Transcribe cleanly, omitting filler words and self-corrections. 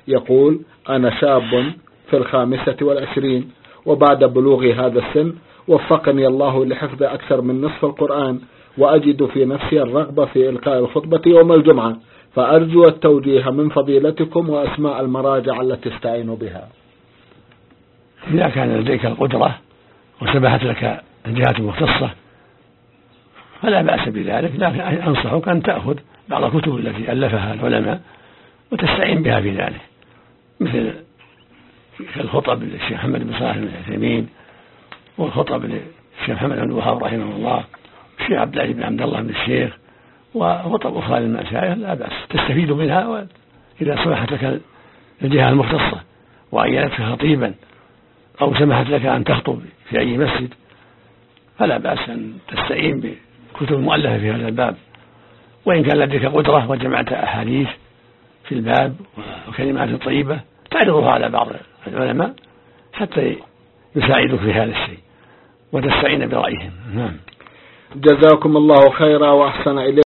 يقول: أنا شاب في 25 وبعد بلوغ هذا السن وفقني الله لحفظ أكثر من نصف القرآن، وأجد في نفسي الرغبة في إلقاء الخطبة يوم الجمعة، فأرجو التوجيه من فضيلتكم وأسماء المراجع التي استعين بها. إذا كان لديك القدرة وسمحت لك الجهات المختصة فلا بأس بذلك، لكن أنصحك أن تأخذ بعض الكتب التي ألفها العلماء وتستعين بها في ذلك، مثل الخطب للشيخ محمد بن صالح العثيمين، والخطب للشيخ محمد بن الوهاب رحمه الله، والشيخ عبد العزيز بن عبد الله بن الشيخ، وخطب أخرى للمشايخ لا بأس تستفيد منها. إذا سمحت لك الجهة المختصة وعينتك خطيبا أو سمحت لك أن تخطب في أي مسجد فلا بأس أن تستعين بكتب مؤلفة في هذا الباب. وإن كان لديك قدرة وجمعت أحاديث في الباب وكلمات طيبة تعرضها على بعض العلماء حتى يساعدك في هذا الشيء وتستعين برأيهم. جزاكم الله خيرا وأحسن إليكم.